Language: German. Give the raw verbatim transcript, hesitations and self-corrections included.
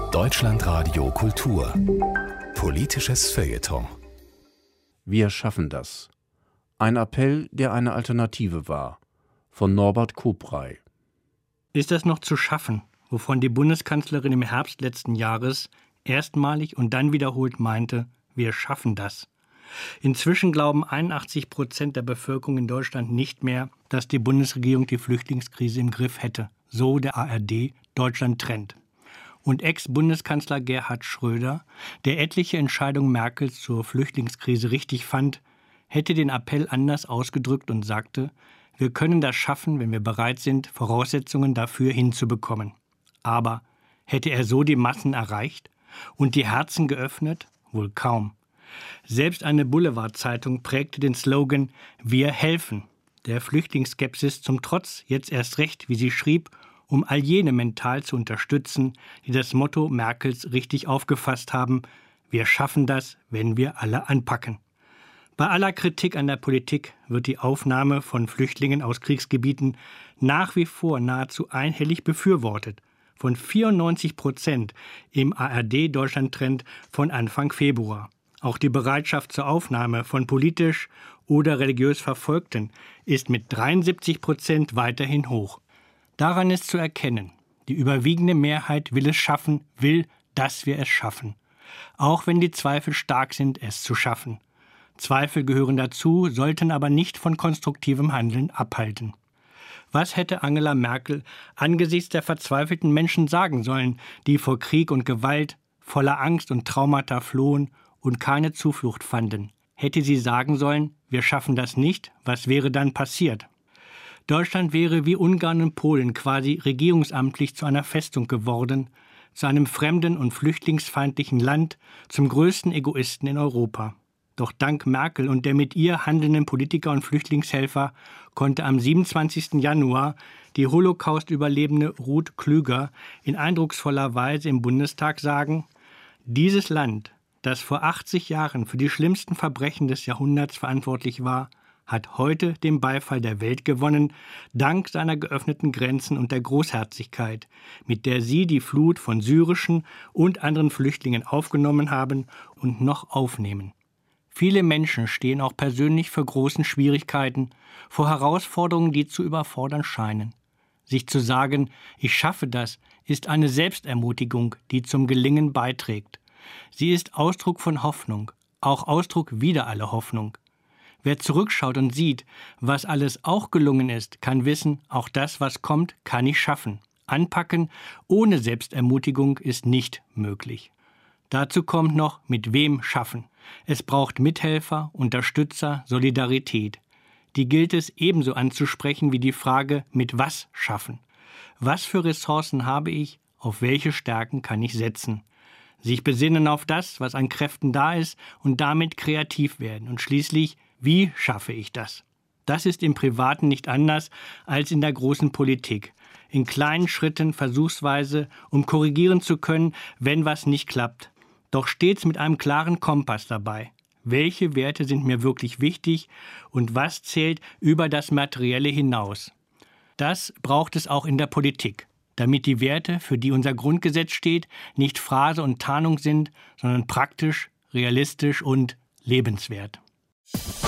Deutschlandradio Kultur. Politisches Feuilleton. Wir schaffen das. Ein Appell, der eine Alternative war. Von Norbert Koprey. Ist das noch zu schaffen, wovon die Bundeskanzlerin im Herbst letzten Jahres erstmalig und dann wiederholt meinte, wir schaffen das? Inzwischen glauben einundachtzig Prozent der Bevölkerung in Deutschland nicht mehr, dass die Bundesregierung die Flüchtlingskrise im Griff hätte. So der A R D Deutschland trennt. Und Ex-Bundeskanzler Gerhard Schröder, der etliche Entscheidungen Merkels zur Flüchtlingskrise richtig fand, hätte den Appell anders ausgedrückt und sagte, wir können das schaffen, wenn wir bereit sind, Voraussetzungen dafür hinzubekommen. Aber hätte er so die Massen erreicht und die Herzen geöffnet? Wohl kaum. Selbst eine Boulevardzeitung prägte den Slogan »Wir helfen«. Der Flüchtlingsskepsis zum Trotz jetzt erst recht, wie sie schrieb, um all jene mental zu unterstützen, die das Motto Merkels richtig aufgefasst haben, wir schaffen das, wenn wir alle anpacken. Bei aller Kritik an der Politik wird die Aufnahme von Flüchtlingen aus Kriegsgebieten nach wie vor nahezu einhellig befürwortet, von vierundneunzig Prozent im A R D-Deutschland-Trend von Anfang Februar. Auch die Bereitschaft zur Aufnahme von politisch oder religiös Verfolgten ist mit dreiundsiebzig Prozent weiterhin hoch. Daran ist zu erkennen, die überwiegende Mehrheit will es schaffen, will, dass wir es schaffen. Auch wenn die Zweifel stark sind, es zu schaffen. Zweifel gehören dazu, sollten aber nicht von konstruktivem Handeln abhalten. Was hätte Angela Merkel angesichts der verzweifelten Menschen sagen sollen, die vor Krieg und Gewalt, voller Angst und Traumata flohen und keine Zuflucht fanden? Hätte sie sagen sollen, wir schaffen das nicht, was wäre dann passiert? Deutschland wäre wie Ungarn und Polen quasi regierungsamtlich zu einer Festung geworden, zu einem fremden und flüchtlingsfeindlichen Land, zum größten Egoisten in Europa. Doch dank Merkel und der mit ihr handelnden Politiker und Flüchtlingshelfer konnte am siebenundzwanzigsten Januar die Holocaust-Überlebende Ruth Klüger in eindrucksvoller Weise im Bundestag sagen, dieses Land, das vor achtzig Jahren für die schlimmsten Verbrechen des Jahrhunderts verantwortlich war, hat heute den Beifall der Welt gewonnen, dank seiner geöffneten Grenzen und der Großherzigkeit, mit der sie die Flut von syrischen und anderen Flüchtlingen aufgenommen haben und noch aufnehmen. Viele Menschen stehen auch persönlich vor großen Schwierigkeiten, vor Herausforderungen, die zu überfordern scheinen. Sich zu sagen, ich schaffe das, ist eine Selbstermutigung, die zum Gelingen beiträgt. Sie ist Ausdruck von Hoffnung, auch Ausdruck wider alle Hoffnung. Wer zurückschaut und sieht, was alles auch gelungen ist, kann wissen, auch das, was kommt, kann ich schaffen. Anpacken ohne Selbstermutigung ist nicht möglich. Dazu kommt noch, mit wem schaffen. Es braucht Mithelfer, Unterstützer, Solidarität. Die gilt es ebenso anzusprechen wie die Frage, mit was schaffen. Was für Ressourcen habe ich, auf welche Stärken kann ich setzen? Sich besinnen auf das, was an Kräften da ist und damit kreativ werden und schließlich, wie schaffe ich das? Das ist im Privaten nicht anders als in der großen Politik. In kleinen Schritten versuchsweise, um korrigieren zu können, wenn was nicht klappt. Doch stets mit einem klaren Kompass dabei. Welche Werte sind mir wirklich wichtig und was zählt über das Materielle hinaus? Das braucht es auch in der Politik, damit die Werte, für die unser Grundgesetz steht, nicht Phrase und Tarnung sind, sondern praktisch, realistisch und lebenswert.